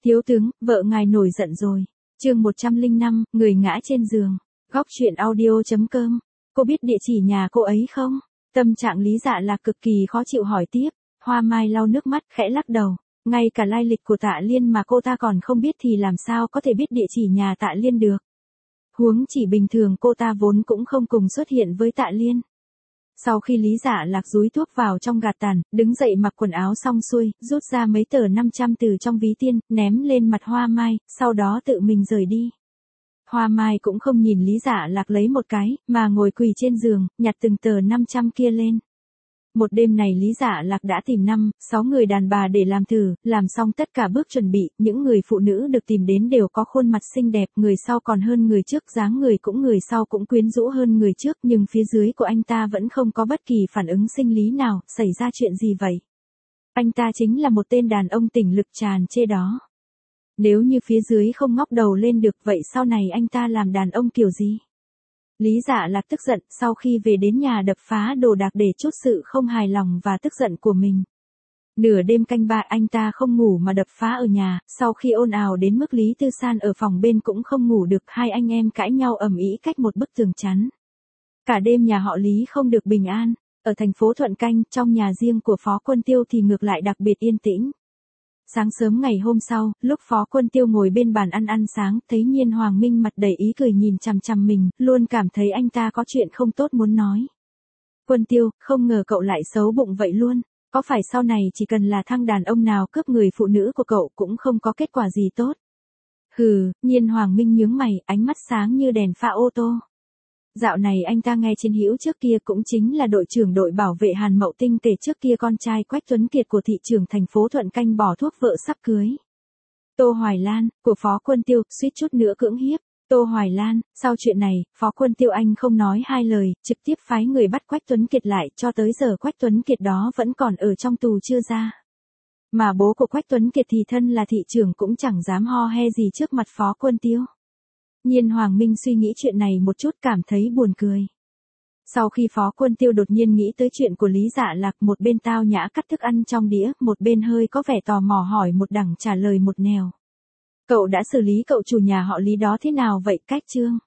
Thiếu tướng, vợ ngài nổi giận rồi. Chương 105, người ngã trên giường. Góc truyện audio.com. Cô biết địa chỉ nhà cô ấy không? Tâm trạng Lý Dạ Lạc cực kỳ khó chịu hỏi tiếp. Hoa Mai lau nước mắt, khẽ lắc đầu. Ngay cả lai lịch của Tạ Liên mà cô ta còn không biết thì làm sao có thể biết địa chỉ nhà Tạ Liên được. Huống chỉ bình thường cô ta vốn cũng không cùng xuất hiện với Tạ Liên. Sau khi Lý Dạ Lạc dúi thuốc vào trong gạt tàn, đứng dậy mặc quần áo xong xuôi, rút ra mấy tờ 500 từ trong ví tiền, ném lên mặt Hoa Mai, sau đó tự mình rời đi. Hoa Mai cũng không nhìn Lý Dạ Lạc lấy một cái, mà ngồi quỳ trên giường, nhặt từng tờ 500 kia lên. Một đêm này Lý Dạ Lạc đã tìm 5-6 người đàn bà để làm thử, làm xong tất cả bước chuẩn bị, những người phụ nữ được tìm đến đều có khuôn mặt xinh đẹp, người sau còn hơn người trước, dáng người sau cũng quyến rũ hơn người trước, nhưng phía dưới của anh ta vẫn không có bất kỳ phản ứng sinh lý nào, xảy ra chuyện gì vậy? Anh ta chính là một tên đàn ông tỉnh lực tràn trê đó. Nếu như phía dưới không ngóc đầu lên được vậy sau này anh ta làm đàn ông kiểu gì? Lý Dạ Lạc tức giận, sau khi về đến nhà đập phá đồ đạc để trút sự không hài lòng và tức giận của mình. Nửa đêm canh ba anh ta không ngủ mà đập phá ở nhà, sau khi ồn ào đến mức Lý Tư San ở phòng bên cũng không ngủ được, hai anh em cãi nhau ầm ĩ cách một bức tường chắn. Cả đêm nhà họ Lý không được bình an, ở thành phố Thuận Canh, trong nhà riêng của Phó Quân Tiêu thì ngược lại đặc biệt yên tĩnh. Sáng sớm ngày hôm sau, lúc Phó Quân Tiêu ngồi bên bàn ăn sáng, thấy Nhiên Hoàng Minh mặt đầy ý cười nhìn chằm chằm mình, luôn cảm thấy anh ta có chuyện không tốt muốn nói. Quân Tiêu, không ngờ cậu lại xấu bụng vậy luôn, có phải sau này chỉ cần là thằng đàn ông nào cướp người phụ nữ của cậu cũng không có kết quả gì tốt? Hừ, Nhiên Hoàng Minh nhướng mày, ánh mắt sáng như đèn pha ô tô. Dạo này anh ta nghe Chiến Hữu trước kia cũng chính là đội trưởng đội bảo vệ Hàn Mậu Tinh kể trước kia con trai Quách Tuấn Kiệt của thị trưởng thành phố Thuận Canh bỏ thuốc vợ sắp cưới. Tô Hoài Lan, của Phó Quân Tiêu, suýt chút nữa cưỡng hiếp. Tô Hoài Lan, sau chuyện này, Phó Quân Tiêu anh không nói hai lời, trực tiếp phái người bắt Quách Tuấn Kiệt lại, cho tới giờ Quách Tuấn Kiệt đó vẫn còn ở trong tù chưa ra. Mà bố của Quách Tuấn Kiệt thì thân là thị trưởng cũng chẳng dám ho he gì trước mặt Phó Quân Tiêu. Nhiên Hoàng Minh suy nghĩ chuyện này một chút cảm thấy buồn cười. Sau khi Phó Quân Tiêu đột nhiên nghĩ tới chuyện của Lý Dạ Lạc, một bên tao nhã cắt thức ăn trong đĩa, một bên hơi có vẻ tò mò hỏi một đằng trả lời một nẻo. Cậu đã xử lý cậu chủ nhà họ Lý đó thế nào vậy, Cách Trương?